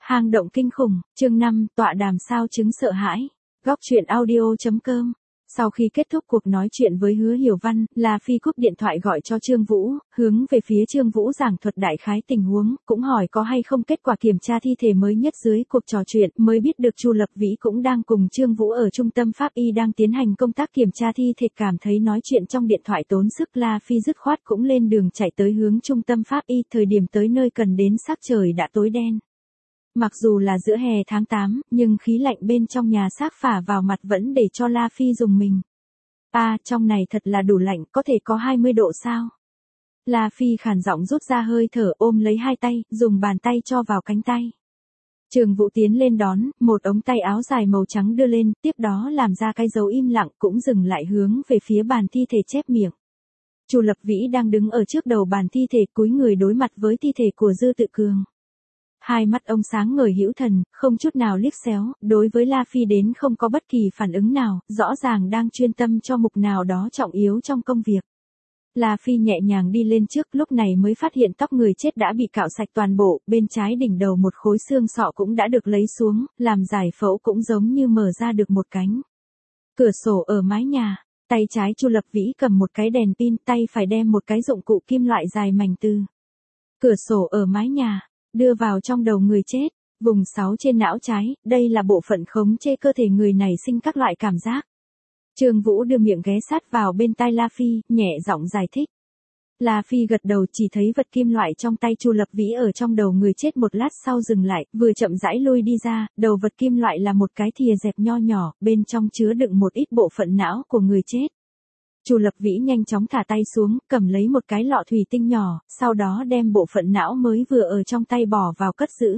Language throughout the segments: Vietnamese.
Hang động kinh khủng, chương 5, tọa đàm sao chứng sợ hãi. Góc truyện audio.com. Sau khi kết thúc cuộc nói chuyện với Hứa Hiểu Văn, La Phi cúp điện thoại gọi cho Trương Vũ, hướng về phía Trương Vũ giảng thuật đại khái tình huống, cũng hỏi có hay không kết quả kiểm tra thi thể mới nhất. Dưới cuộc trò chuyện, mới biết được Chu Lập Vĩ cũng đang cùng Trương Vũ ở trung tâm pháp y đang tiến hành công tác kiểm tra thi thể. Cảm thấy nói chuyện trong điện thoại tốn sức, La Phi dứt khoát cũng lên đường chạy tới hướng trung tâm pháp y. Thời điểm tới nơi cần đến sắc trời đã tối đen. Mặc dù là giữa hè tháng 8, nhưng khí lạnh bên trong nhà xác phả vào mặt vẫn để cho La Phi rùng mình. Trong này thật là đủ lạnh, có thể có 20 độ sao? La Phi khàn giọng rút ra hơi thở, ôm lấy hai tay, dùng bàn tay cho vào cánh tay. Trương Vũ tiến lên đón, một ống tay áo dài màu trắng đưa lên, tiếp đó làm ra cái dấu im lặng, cũng dừng lại hướng về phía bàn thi thể chép miệng. Chu Lập Vĩ đang đứng ở trước đầu bàn thi thể, cúi người đối mặt với thi thể của Dư Tự Cường. Hai mắt ông sáng ngời hữu thần, không chút nào liếc xéo, đối với La Phi đến không có bất kỳ phản ứng nào, rõ ràng đang chuyên tâm cho mục nào đó trọng yếu trong công việc. La Phi nhẹ nhàng đi lên trước, lúc này mới phát hiện tóc người chết đã bị cạo sạch toàn bộ, bên trái đỉnh đầu một khối xương sọ cũng đã được lấy xuống, làm giải phẫu cũng giống như mở ra được một cánh cửa sổ ở mái nhà. Tay trái Chu Lập Vĩ cầm một cái đèn pin, tay phải đem một cái dụng cụ kim loại dài mảnh từ cửa sổ ở mái nhà đưa vào trong đầu người chết, vùng 6 trên não trái, đây là bộ phận khống chế cơ thể người này sinh các loại cảm giác. Trương Vũ đưa miệng ghé sát vào bên tai La Phi, nhẹ giọng giải thích. La Phi gật đầu, chỉ thấy vật kim loại trong tay Chu Lập Vĩ ở trong đầu người chết một lát sau dừng lại, vừa chậm rãi lui đi ra, đầu vật kim loại là một cái thìa dẹp nho nhỏ, bên trong chứa đựng một ít bộ phận não của người chết. Chu Lập Vĩ nhanh chóng thả tay xuống, cầm lấy một cái lọ thủy tinh nhỏ, sau đó đem bộ phận não mới vừa ở trong tay bỏ vào cất giữ.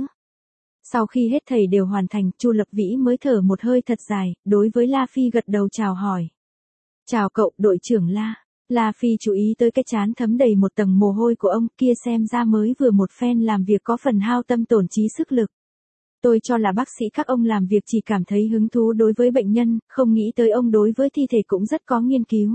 Sau khi hết thảy đều hoàn thành, Chu Lập Vĩ mới thở một hơi thật dài, đối với La Phi gật đầu chào hỏi. Chào cậu, đội trưởng La. La Phi chú ý tới cái trán thấm đầy một tầng mồ hôi của ông, kia xem ra mới vừa một phen làm việc có phần hao tâm tổn trí sức lực. Tôi cho là bác sĩ các ông làm việc chỉ cảm thấy hứng thú đối với bệnh nhân, không nghĩ tới ông đối với thi thể cũng rất có nghiên cứu.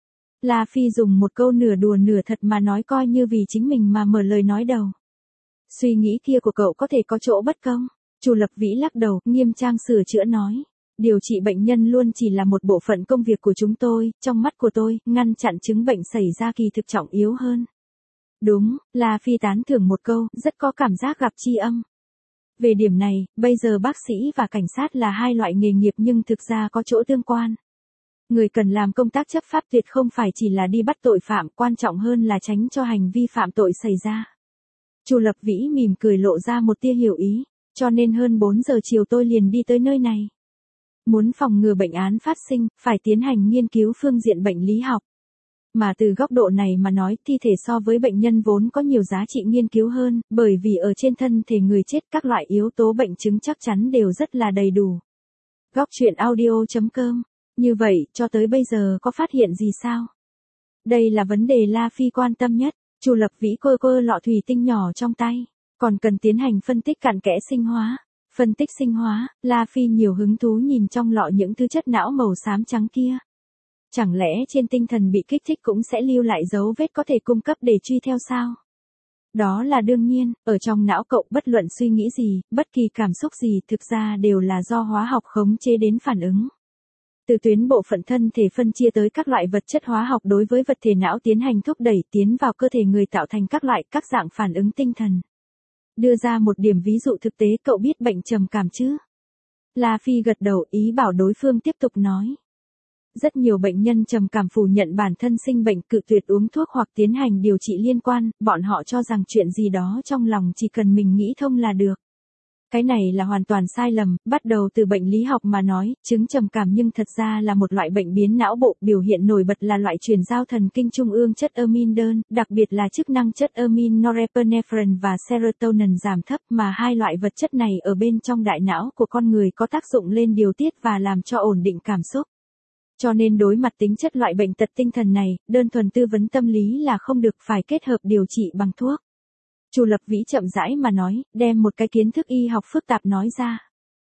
La Phi dùng một câu nửa đùa nửa thật mà nói, coi như vì chính mình mà mở lời nói đầu. Suy nghĩ kia của cậu có thể có chỗ bất công. Chu Lập Vĩ lắc đầu, nghiêm trang sửa chữa nói. Điều trị bệnh nhân luôn chỉ là một bộ phận công việc của chúng tôi, trong mắt của tôi, ngăn chặn chứng bệnh xảy ra kỳ thực trọng yếu hơn. Đúng, La Phi tán thưởng một câu, rất có cảm giác gặp tri âm. Về điểm này, bây giờ bác sĩ và cảnh sát là hai loại nghề nghiệp nhưng thực ra có chỗ tương quan. Người cần làm công tác chấp pháp tuyệt không phải chỉ là đi bắt tội phạm, quan trọng hơn là tránh cho hành vi phạm tội xảy ra. Chu Lập Vĩ mỉm cười lộ ra một tia hiểu ý, cho nên hơn 4 giờ chiều tôi liền đi tới nơi này. Muốn phòng ngừa bệnh án phát sinh, phải tiến hành nghiên cứu phương diện bệnh lý học. Mà từ góc độ này mà nói, thi thể so với bệnh nhân vốn có nhiều giá trị nghiên cứu hơn, bởi vì ở trên thân thể người chết các loại yếu tố bệnh chứng chắc chắn đều rất là đầy đủ. Góc truyện audio.com. Như vậy, cho tới bây giờ có phát hiện gì sao? Đây là vấn đề La Phi quan tâm nhất. Chu Lập Vĩ cơ lọ thủy tinh nhỏ trong tay, còn cần tiến hành phân tích cặn kẽ sinh hóa. Phân tích sinh hóa, La Phi nhiều hứng thú nhìn trong lọ những thứ chất não màu xám trắng kia. Chẳng lẽ trên tinh thần bị kích thích cũng sẽ lưu lại dấu vết có thể cung cấp để truy theo sao? Đó là đương nhiên, ở trong não cậu bất luận suy nghĩ gì, bất kỳ cảm xúc gì thực ra đều là do hóa học khống chế đến phản ứng. Từ tuyến bộ phận thân thể phân chia tới các loại vật chất hóa học đối với vật thể não tiến hành thúc đẩy tiến vào cơ thể người tạo thành các dạng phản ứng tinh thần. Đưa ra một điểm ví dụ thực tế, cậu biết bệnh trầm cảm chứ? La Phi gật đầu, ý bảo đối phương tiếp tục nói. Rất nhiều bệnh nhân trầm cảm phủ nhận bản thân sinh bệnh, cự tuyệt uống thuốc hoặc tiến hành điều trị liên quan, bọn họ cho rằng chuyện gì đó trong lòng chỉ cần mình nghĩ thông là được. Cái này là hoàn toàn sai lầm, bắt đầu từ bệnh lý học mà nói, chứng trầm cảm nhưng thật ra là một loại bệnh biến não bộ, biểu hiện nổi bật là loại truyền giao thần kinh trung ương chất amin đơn, đặc biệt là chức năng chất amin norepinephrine và serotonin giảm thấp, mà hai loại vật chất này ở bên trong đại não của con người có tác dụng lên điều tiết và làm cho ổn định cảm xúc. Cho nên đối mặt tính chất loại bệnh tật tinh thần này, đơn thuần tư vấn tâm lý là không được, phải kết hợp điều trị bằng thuốc. Chu Lập Vĩ chậm rãi mà nói, đem một cái kiến thức y học phức tạp nói ra.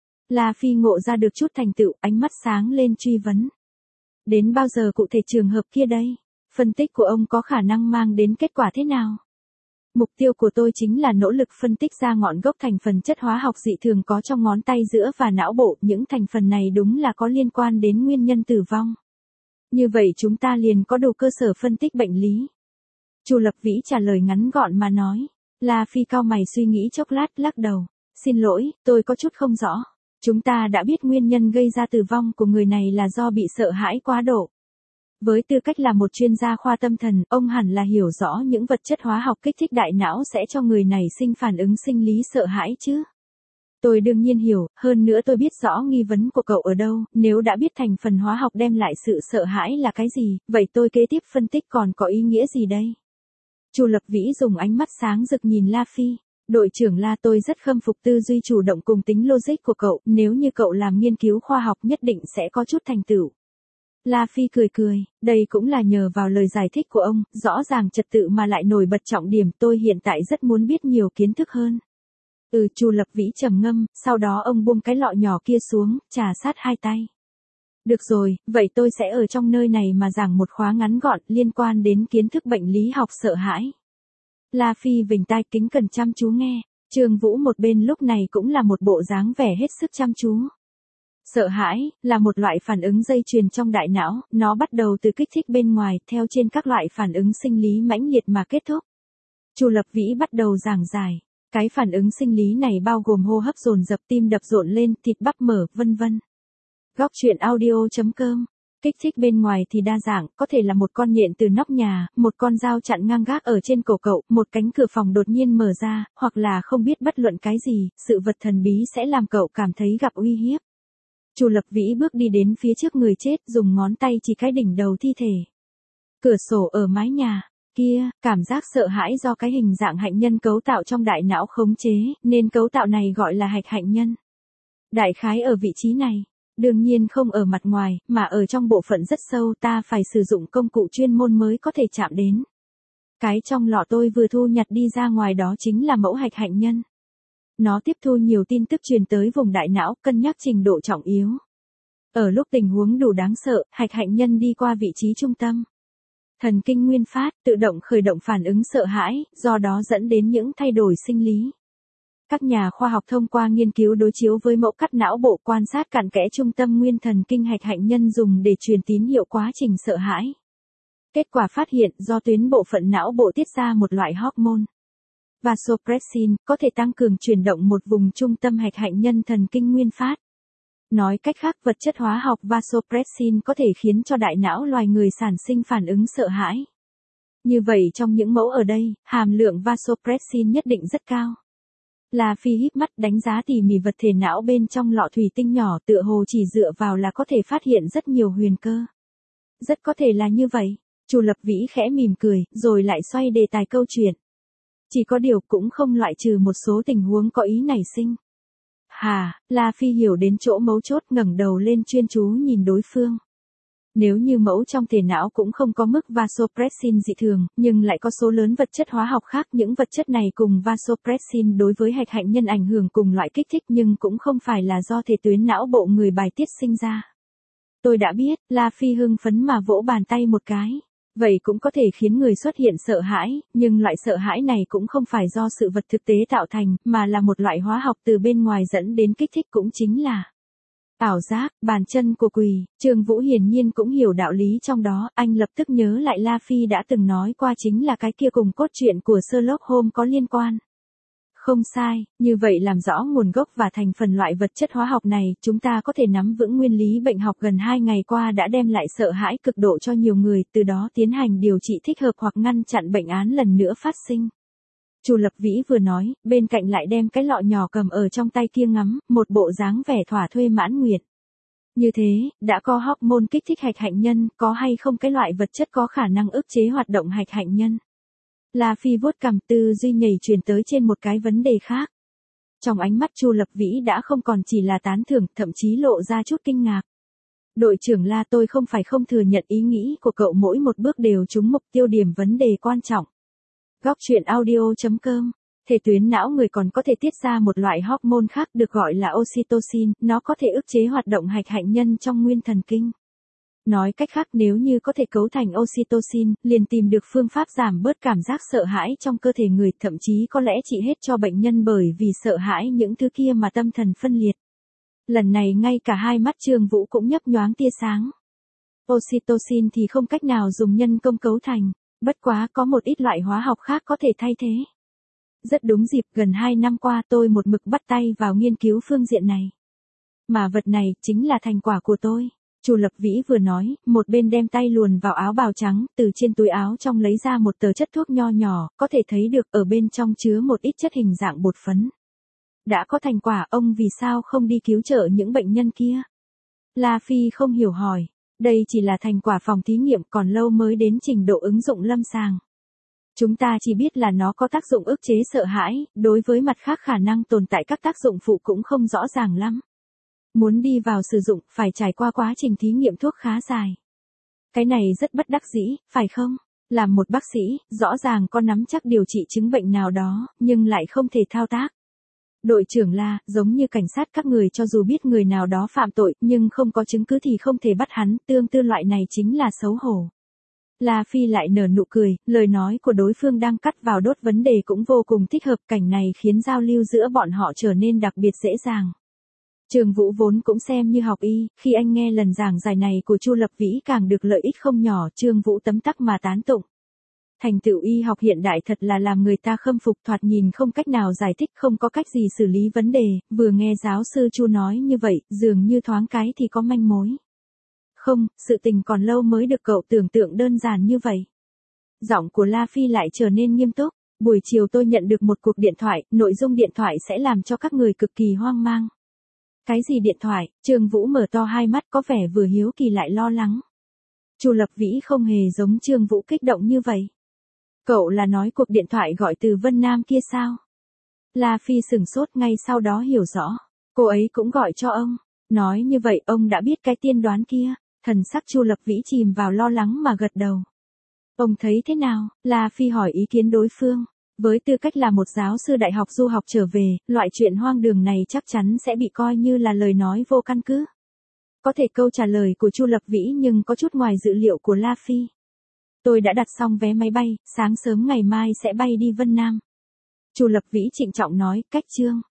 La Phi ngộ ra được chút thành tựu, ánh mắt sáng lên truy vấn. Đến bao giờ cụ thể trường hợp kia đây? Phân tích của ông có khả năng mang đến kết quả thế nào? Mục tiêu của tôi chính là nỗ lực phân tích ra ngọn gốc thành phần chất hóa học dị thường có trong ngón tay giữa và não bộ, những thành phần này đúng là có liên quan đến nguyên nhân tử vong. Như vậy chúng ta liền có đủ cơ sở phân tích bệnh lý. Chu Lập Vĩ trả lời ngắn gọn mà nói. La Phi cau mày suy nghĩ chốc lát, lắc đầu. Xin lỗi, tôi có chút không rõ. Chúng ta đã biết nguyên nhân gây ra tử vong của người này là do bị sợ hãi quá độ. Với tư cách là một chuyên gia khoa tâm thần, ông hẳn là hiểu rõ những vật chất hóa học kích thích đại não sẽ cho người này sinh phản ứng sinh lý sợ hãi chứ. Tôi đương nhiên hiểu, hơn nữa tôi biết rõ nghi vấn của cậu ở đâu, nếu đã biết thành phần hóa học đem lại sự sợ hãi là cái gì, vậy tôi kế tiếp phân tích còn có ý nghĩa gì đây? Chu Lập Vĩ dùng ánh mắt sáng rực nhìn La Phi. Đội trưởng La, tôi rất khâm phục tư duy chủ động cùng tính logic của cậu, nếu như cậu làm nghiên cứu khoa học nhất định sẽ có chút thành tựu. La Phi cười cười, đây cũng là nhờ vào lời giải thích của ông, rõ ràng trật tự mà lại nổi bật trọng điểm, tôi hiện tại rất muốn biết nhiều kiến thức hơn. Chu Lập Vĩ trầm ngâm, sau đó ông buông cái lọ nhỏ kia xuống, trà sát hai tay. Được rồi, vậy tôi sẽ ở trong nơi này mà giảng một khóa ngắn gọn liên quan đến kiến thức bệnh lý học sợ hãi. La Phi vểnh tai kính cẩn chăm chú nghe, Trương Vũ một bên lúc này cũng là một bộ dáng vẻ hết sức chăm chú. Sợ hãi là một loại phản ứng dây chuyền trong đại não, nó bắt đầu từ kích thích bên ngoài, theo trên các loại phản ứng sinh lý mãnh liệt mà kết thúc. Chu Lập Vĩ bắt đầu giảng giải. Cái phản ứng sinh lý này bao gồm hô hấp dồn dập, tim đập rộn lên, thịt bắp mở, vân vân. Góc truyện audio.com. Kích thích bên ngoài thì đa dạng, có thể là một con nhện từ nóc nhà, một con dao chặn ngang gác ở trên cổ cậu, một cánh cửa phòng đột nhiên mở ra, hoặc là không biết bất luận cái gì, sự vật thần bí sẽ làm cậu cảm thấy gặp uy hiếp. Chu Lập Vĩ bước đi đến phía trước người chết, dùng ngón tay chỉ cái đỉnh đầu thi thể. Cửa sổ ở mái nhà. Kia, cảm giác sợ hãi do cái hình dạng hạnh nhân cấu tạo trong đại não khống chế, nên cấu tạo này gọi là hạch hạnh nhân. Đại khái ở vị trí này, đương nhiên không ở mặt ngoài, mà ở trong bộ phận rất sâu, ta phải sử dụng công cụ chuyên môn mới có thể chạm đến. Cái trong lọ tôi vừa thu nhặt đi ra ngoài đó chính là mẫu hạch hạnh nhân. Nó tiếp thu nhiều tin tức truyền tới vùng đại não, cân nhắc trình độ trọng yếu. Ở lúc tình huống đủ đáng sợ, hạch hạnh nhân đi qua vị trí trung tâm. Thần kinh nguyên phát, tự động khởi động phản ứng sợ hãi, do đó dẫn đến những thay đổi sinh lý. Các nhà khoa học thông qua nghiên cứu đối chiếu với mẫu cắt não bộ quan sát cặn kẽ trung tâm nguyên thần kinh hạch hạnh nhân dùng để truyền tín hiệu quá trình sợ hãi. Kết quả phát hiện do tuyến bộ phận não bộ tiết ra một loại hormone. Vasopressin, có thể tăng cường chuyển động một vùng trung tâm hạch hạnh nhân thần kinh nguyên phát. Nói cách khác, vật chất hóa học vasopressin có thể khiến cho đại não loài người sản sinh phản ứng sợ hãi. Như vậy trong những mẫu ở đây, hàm lượng vasopressin nhất định rất cao. La Phi híp mắt đánh giá tỉ mỉ vật thể não bên trong lọ thủy tinh nhỏ, tựa hồ chỉ dựa vào là có thể phát hiện rất nhiều huyền cơ. Rất có thể là như vậy. Chu Lập Vĩ khẽ mỉm cười, rồi lại xoay đề tài câu chuyện. Chỉ có điều cũng không loại trừ một số tình huống có ý nảy sinh. La Phi hiểu đến chỗ mấu chốt, ngẩng đầu lên chuyên chú nhìn đối phương. Nếu như mẫu trong thể não cũng không có mức vasopressin dị thường, nhưng lại có số lớn vật chất hóa học khác, những vật chất này cùng vasopressin đối với hạch hạnh nhân ảnh hưởng cùng loại kích thích nhưng cũng không phải là do thể tuyến não bộ người bài tiết sinh ra. Tôi đã biết, La Phi hưng phấn mà vỗ bàn tay một cái. Vậy cũng có thể khiến người xuất hiện sợ hãi, nhưng loại sợ hãi này cũng không phải do sự vật thực tế tạo thành, mà là một loại hóa học từ bên ngoài dẫn đến kích thích, cũng chính là ảo giác, bàn chân của quỷ. Trương Vũ hiển nhiên cũng hiểu đạo lý trong đó, anh lập tức nhớ lại La Phi đã từng nói qua chính là cái kia cùng cốt truyện của Sherlock Holmes có liên quan. Không sai, như vậy làm rõ nguồn gốc và thành phần loại vật chất hóa học này, chúng ta có thể nắm vững nguyên lý bệnh học gần 2 ngày qua đã đem lại sợ hãi cực độ cho nhiều người, từ đó tiến hành điều trị thích hợp hoặc ngăn chặn bệnh án lần nữa phát sinh. Chu Lập Vĩ vừa nói, bên cạnh lại đem cái lọ nhỏ cầm ở trong tay kia ngắm, một bộ dáng vẻ thỏa thuê mãn nguyện. Như thế, đã có hormone kích thích hạch hạnh nhân, có hay không cái loại vật chất có khả năng ức chế hoạt động hạch hạnh nhân? La Phi vuốt cằm, tư duy nhảy chuyển tới trên một cái vấn đề khác. Trong ánh mắt Chu Lập Vĩ đã không còn chỉ là tán thưởng, thậm chí lộ ra chút kinh ngạc. Đội trưởng La, tôi không phải không thừa nhận ý nghĩ của cậu, mỗi một bước đều trúng mục tiêu điểm vấn đề quan trọng. Góc truyện audio.com. Thể tuyến não người còn có thể tiết ra một loại hormone khác được gọi là oxytocin, nó có thể ức chế hoạt động hạch hạnh nhân trong nguyên thần kinh. Nói cách khác nếu như có thể cấu thành oxytocin, liền tìm được phương pháp giảm bớt cảm giác sợ hãi trong cơ thể người, thậm chí có lẽ trị hết cho bệnh nhân bởi vì sợ hãi những thứ kia mà tâm thần phân liệt. Lần này ngay cả hai mắt Trương Vũ cũng nhấp nhoáng tia sáng. Oxytocin thì không cách nào dùng nhân công cấu thành, bất quá có một ít loại hóa học khác có thể thay thế. Rất đúng dịp, gần 2 năm qua tôi một mực bắt tay vào nghiên cứu phương diện này. Mà vật này chính là thành quả của tôi. Chu Lập Vĩ vừa nói, một bên đem tay luồn vào áo bào trắng, từ trên túi áo trong lấy ra một tờ chất thuốc nho nhỏ, có thể thấy được ở bên trong chứa một ít chất hình dạng bột phấn. Đã có thành quả, ông vì sao không đi cứu trợ những bệnh nhân kia? La Phi không hiểu hỏi, đây chỉ là thành quả phòng thí nghiệm, còn lâu mới đến trình độ ứng dụng lâm sàng. Chúng ta chỉ biết là nó có tác dụng ức chế sợ hãi, đối với mặt khác khả năng tồn tại các tác dụng phụ cũng không rõ ràng lắm. Muốn đi vào sử dụng, phải trải qua quá trình thí nghiệm thuốc khá dài. Cái này rất bất đắc dĩ, phải không? Làm một bác sĩ, rõ ràng có nắm chắc điều trị chứng bệnh nào đó, nhưng lại không thể thao tác. Đội trưởng La, giống như cảnh sát các người cho dù biết người nào đó phạm tội, nhưng không có chứng cứ thì không thể bắt hắn, tương tự loại này chính là xấu hổ. La Phi lại nở nụ cười, lời nói của đối phương đang cắt vào đốt vấn đề cũng vô cùng thích hợp, cảnh này khiến giao lưu giữa bọn họ trở nên đặc biệt dễ dàng. Trương Vũ vốn cũng xem như học y, khi anh nghe lần giảng giải này của Chu Lập Vĩ càng được lợi ích không nhỏ, Trương Vũ tấm tắc mà tán tụng. Thành tựu y học hiện đại thật là làm người ta khâm phục, thoạt nhìn không cách nào giải thích, không có cách gì xử lý vấn đề, vừa nghe giáo sư Chu nói như vậy, dường như thoáng cái thì có manh mối. Không, sự tình còn lâu mới được cậu tưởng tượng đơn giản như vậy. Giọng của La Phi lại trở nên nghiêm túc, buổi chiều tôi nhận được một cuộc điện thoại, nội dung điện thoại sẽ làm cho các người cực kỳ hoang mang. Cái gì điện thoại? Trương Vũ mở to hai mắt có vẻ vừa hiếu kỳ lại lo lắng. Chu Lập Vĩ không hề giống Trương Vũ kích động như vậy. Cậu là nói cuộc điện thoại gọi từ Vân Nam kia sao? La Phi sửng sốt, ngay sau đó hiểu rõ. Cô ấy cũng gọi cho ông. Nói như vậy ông đã biết cái tiên đoán kia. Thần sắc Chu Lập Vĩ chìm vào lo lắng mà gật đầu. Ông thấy thế nào? La Phi hỏi ý kiến đối phương. Với tư cách là một giáo sư đại học du học trở về, loại chuyện hoang đường này chắc chắn sẽ bị coi như là lời nói vô căn cứ. Có thể câu trả lời của Chu Lập Vĩ nhưng có chút ngoài dự liệu của La Phi. Tôi đã đặt xong vé máy bay, sáng sớm ngày mai sẽ bay đi Vân Nam. Chu Lập Vĩ trịnh trọng nói, cách chương.